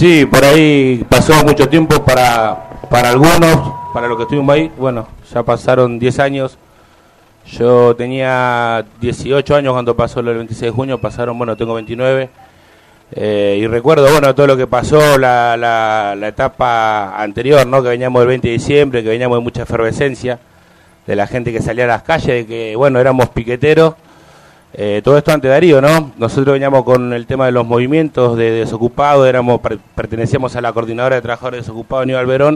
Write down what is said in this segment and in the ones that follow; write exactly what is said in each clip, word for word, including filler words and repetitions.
Sí, por ahí pasó mucho tiempo para, para algunos, para los que estuvimos ahí. Bueno, ya pasaron diez años. Yo tenía dieciocho años cuando pasó lo del veintiséis de junio, pasaron, bueno, tengo veintinueve. Eh, y recuerdo, bueno, todo lo que pasó, la, la, la etapa anterior, ¿no? Que veníamos del veinte de diciembre, que veníamos de mucha efervescencia, de la gente que salía a las calles, de que, bueno, éramos piqueteros. Eh, todo esto ante Darío, ¿no? Nosotros veníamos con el tema de los movimientos de desocupados, éramos, pertenecíamos a la coordinadora de trabajadores desocupados, Aníbal Verón,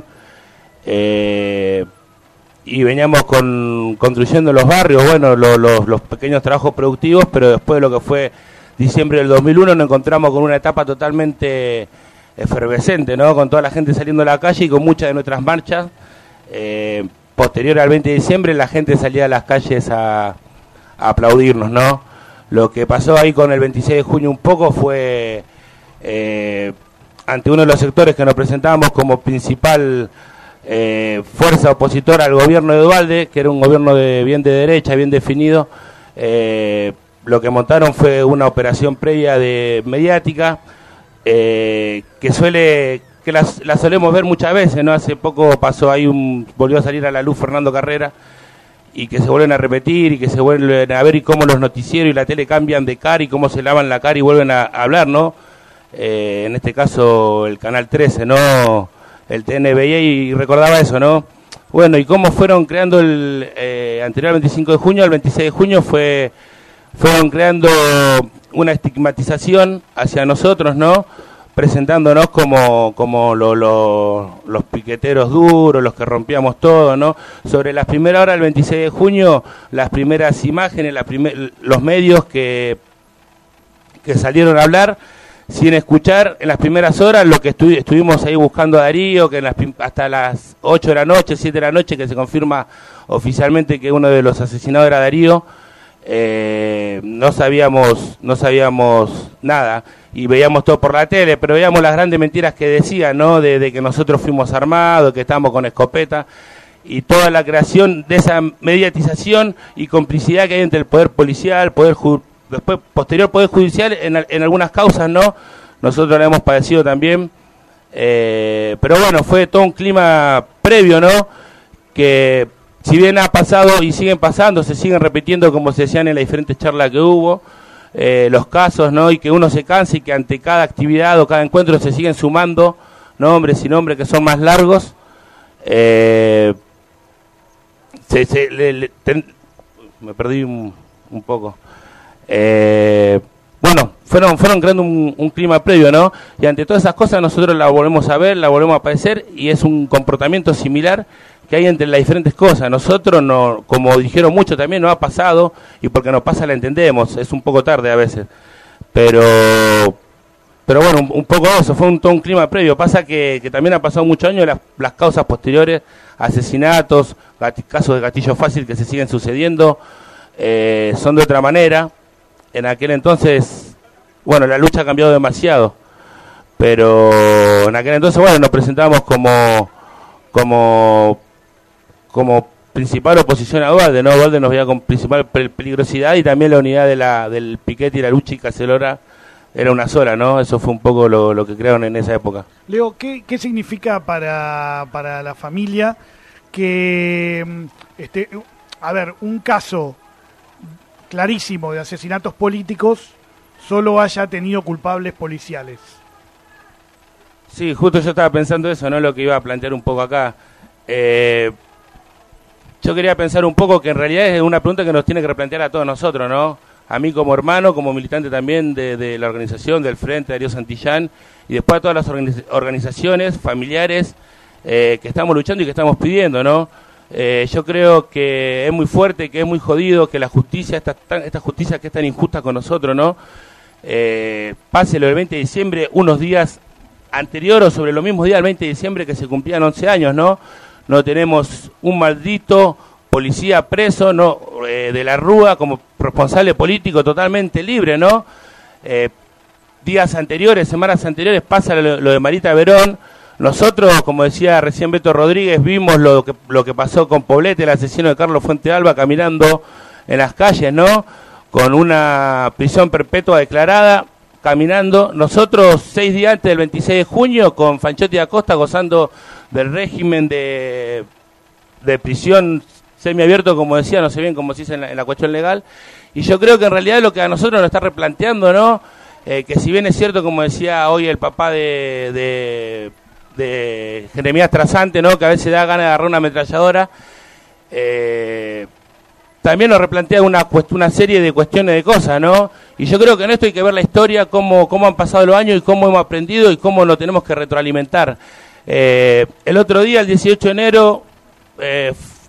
eh, y veníamos con, construyendo los barrios, bueno, lo, los, los pequeños trabajos productivos, pero después de lo que fue diciembre del dos mil uno nos encontramos con una etapa totalmente efervescente, ¿no? Con toda la gente saliendo a la calle y con muchas de nuestras marchas. Eh, posterior al veinte de diciembre la gente salía a las calles a, a aplaudirnos, ¿no? Lo que pasó ahí con el veintiséis de junio un poco fue eh, ante uno de los sectores que nos presentábamos como principal eh, fuerza opositora al gobierno de Duhalde, que era un gobierno de bien de derecha, bien definido. eh, Lo que montaron fue una operación previa de mediática eh, que suele que la, la solemos ver muchas veces, ¿no? Hace poco pasó ahí un volvió a salir a la luz Fernando Carrera y que se vuelven a repetir y que se vuelven a ver y cómo los noticieros y la tele cambian de cara y cómo se lavan la cara y vuelven a, a hablar, ¿no? Eh, en este caso el Canal trece, ¿no? El T N veía y recordaba eso, ¿no? Bueno, y cómo fueron creando el eh, anterior al veinticinco de junio, el veintiséis de junio fue fueron creando una estigmatización hacia nosotros, ¿no? Presentándonos como, como lo, lo, los piqueteros duros, los que rompíamos todo, ¿no? Sobre las primeras horas del veintiséis de junio, las primeras imágenes, la primer, los medios que, que salieron a hablar, sin escuchar en las primeras horas lo que estu estuvimos ahí buscando a Darío, que en las, hasta las ocho de la noche, siete de la noche, que se confirma oficialmente que uno de los asesinados era Darío. Eh, no sabíamos no sabíamos nada y veíamos todo por la tele, pero veíamos las grandes mentiras que decían, ¿no? De, de que nosotros fuimos armados, que estábamos con escopeta y toda la creación de esa mediatización y complicidad que hay entre el poder policial, poder ju después posterior poder judicial en, en algunas causas, ¿no? Nosotros la hemos padecido también, eh, pero bueno, fue todo un clima previo, ¿no? Que si bien ha pasado y siguen pasando, se siguen repitiendo como se decían en las diferentes charlas que hubo, eh, los casos, ¿no? Y que uno se cansa y que ante cada actividad o cada encuentro se siguen sumando nombres y nombres que son más largos. Eh, se, se, le, le, ten, me perdí un, un poco. Eh, bueno, fueron, fueron creando un, un clima previo, ¿no? Y ante todas esas cosas nosotros la volvemos a ver, la volvemos a padecer y es un comportamiento similar que hay entre las diferentes cosas. Nosotros, no, como dijeron muchos también, no ha pasado, y porque nos pasa la entendemos, es un poco tarde a veces, pero pero bueno, un, un poco eso, fue un, todo un clima previo. Pasa que, que también ha pasado muchos años, las, las causas posteriores, asesinatos, gati, casos de gatillo fácil que se siguen sucediendo, eh, son de otra manera. En aquel entonces, bueno, la lucha ha cambiado demasiado, pero en aquel entonces, bueno, nos presentábamos como como como principal oposición a Duhalde, ¿no? Duhalde nos veía con principal peligrosidad y también la unidad de la del piquete y la lucha y cacelora era una sola, ¿no? Eso fue un poco lo, lo que crearon en esa época. Leo, ¿qué, qué significa para, para la familia que, este, a ver, un caso clarísimo de asesinatos políticos solo haya tenido culpables policiales? Sí, justo yo estaba pensando eso, ¿no? Lo que iba a plantear un poco acá. Eh, yo quería pensar un poco que en realidad es una pregunta que nos tiene que replantear a todos nosotros, ¿no? A mí como hermano, como militante también de, de la organización, del Frente Darío Santillán, y después a todas las organiz organizaciones, familiares, eh, que estamos luchando y que estamos pidiendo, ¿no? Eh, yo creo que es muy fuerte, que es muy jodido, que la justicia, esta, tan, esta justicia que es tan injusta con nosotros, ¿no? Eh, pase lo del veinte de diciembre, unos días anterior o sobre los mismos días del veinte de diciembre que se cumplían once años, ¿no? No tenemos un maldito policía preso, ¿no? Eh, de la Rúa como responsable político totalmente libre, ¿no? Eh, días anteriores, semanas anteriores pasa lo, lo de Marita Verón. Nosotros, como decía recién Beto Rodríguez, vimos lo que, lo que pasó con Poblete, el asesino de Carlos Fuente Alba, caminando en las calles, ¿no? Con una prisión perpetua declarada, caminando. Nosotros, seis días antes del veintiséis de junio, con Fanchotti da Costa gozando del régimen de, de prisión semiabierto, como decía, no sé bien cómo se dice en la, en la cuestión legal. Y yo creo que en realidad lo que a nosotros nos está replanteando, ¿no? Eh, que si bien es cierto, como decía hoy el papá de, de, de Jeremías Trasante, ¿no? Que a veces da ganas de agarrar una ametralladora, eh, también nos replantea una, una serie de cuestiones de cosas, ¿no? Y yo creo que en esto hay que ver la historia, cómo, cómo han pasado los años y cómo hemos aprendido y cómo lo tenemos que retroalimentar. Eh, el otro día, el dieciocho de enero, eh,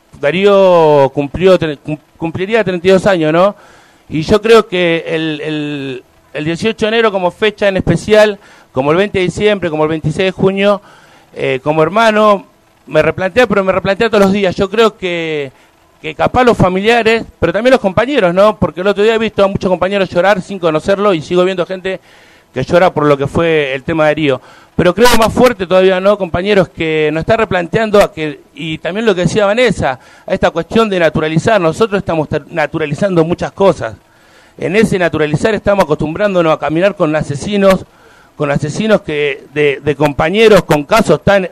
Darío cumplió cumpliría treinta y dos años, ¿no? Y yo creo que el, el, el dieciocho de enero como fecha en especial, como el veinte de diciembre, como el veintiséis de junio, eh, como hermano, me replantea, pero me replantea todos los días. Yo creo que, que capaz los familiares, pero también los compañeros, ¿no? Porque el otro día he visto a muchos compañeros llorar sin conocerlo y sigo viendo gente que llora por lo que fue el tema de Darío. Pero creo más fuerte todavía, ¿no, compañeros? Que nos está replanteando, a que y también lo que decía Vanessa, a esta cuestión de naturalizar. Nosotros estamos naturalizando muchas cosas. En ese naturalizar estamos acostumbrándonos a caminar con asesinos, con asesinos que de, de compañeros con casos tan,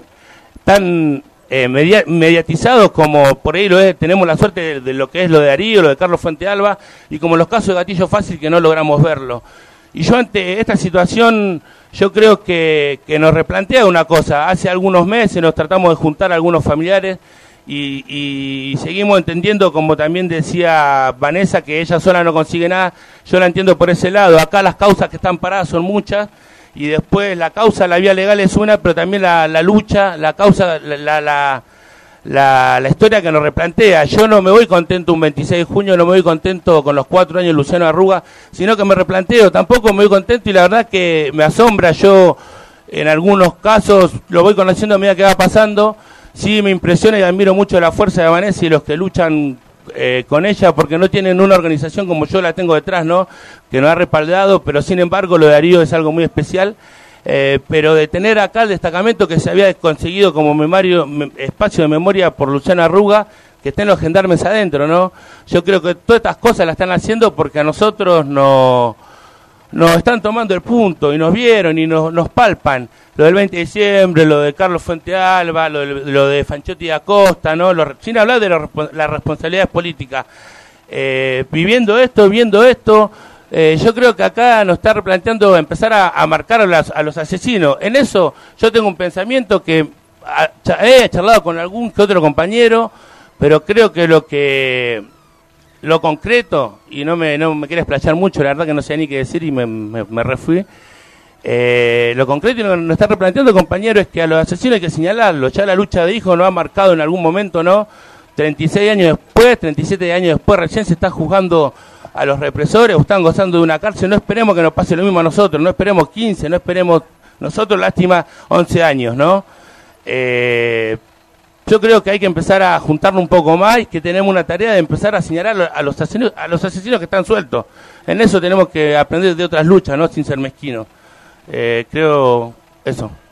tan eh, media, mediatizados como por ahí lo es, tenemos la suerte de, de lo que es lo de Darío, lo de Carlos Fuentealba, y como los casos de Gatillo Fácil que no logramos verlo. Y yo ante esta situación, yo creo que, que nos replantea una cosa. Hace algunos meses nos tratamos de juntar a algunos familiares y, y seguimos entendiendo, como también decía Vanessa, que ella sola no consigue nada. Yo la entiendo por ese lado. Acá las causas que están paradas son muchas y después la causa, la vía legal es una, pero también la, la lucha, la causa, la... la, la La, la historia que nos replantea. Yo no me voy contento un veintiséis de junio, no me voy contento con los cuatro años de Luciano Arruga, sino que me replanteo, tampoco me voy contento y la verdad que me asombra. Yo en algunos casos lo voy conociendo a medida que va pasando, sí me impresiona y admiro mucho la fuerza de Vanessa y los que luchan eh, con ella, porque no tienen una organización como yo la tengo detrás, ¿no? Que nos ha respaldado, pero sin embargo lo de Darío es algo muy especial. Eh, pero de tener acá el destacamento que se había conseguido como memario, me, espacio de memoria por Luciano Arruga, que estén los gendarmes adentro, ¿no? Yo creo que todas estas cosas las están haciendo porque a nosotros no, nos están tomando el punto y nos vieron y nos, nos palpan. Lo del veinte de diciembre, lo de Carlos Fuentealba, lo de, lo de Fanchotti da Costa, ¿no? Lo, sin hablar de lo, las responsabilidades políticas. Eh, viviendo esto, viendo esto... Eh, yo creo que acá nos está replanteando empezar a, a marcar a, las, a los asesinos. En eso yo tengo un pensamiento que a, he charlado con algún que otro compañero, pero creo que lo que lo concreto, y no me, no me quiero explayar mucho, la verdad que no sé ni qué decir y me, me, me refui, eh, lo concreto y lo que nos está replanteando, compañero, es que a los asesinos hay que señalarlos. Ya la lucha de hijos nos ha marcado en algún momento, ¿no? treinta y seis años después, treinta y siete años después, recién se está juzgando a los represores, o están gozando de una cárcel. No esperemos que nos pase lo mismo a nosotros, no esperemos quince, no esperemos nosotros, lástima, once años, ¿no? Eh, yo creo que hay que empezar a juntarnos un poco más y que tenemos una tarea de empezar a señalar a los asesinos, a los asesinos que están sueltos. En eso tenemos que aprender de otras luchas, ¿no? Sin ser mezquinos. Eh, creo eso.